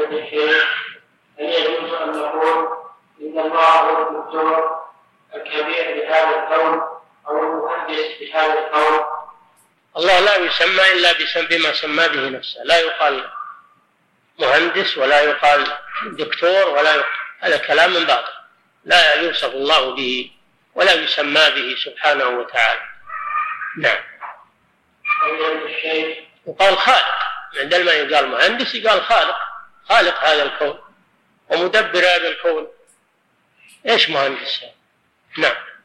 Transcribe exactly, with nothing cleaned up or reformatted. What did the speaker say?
الشيخ هل يجوز أن نقول إن الله هو الدكتور الكبير بهذا الكون أو المهندس بهذا الكون؟ الله لا يسمى إلا بما سمى به نفسه، لا يقال مهندس ولا يقال دكتور ولا يقال، هذا كلام من باطل، لا يوصف الله به ولا يسمى به سبحانه وتعالى. نعم. وقال خالق، عندما يقال مهندس يقال خالق، خالق هذا الكون ومدبر هذا الكون. ايش مهندس؟ نعم.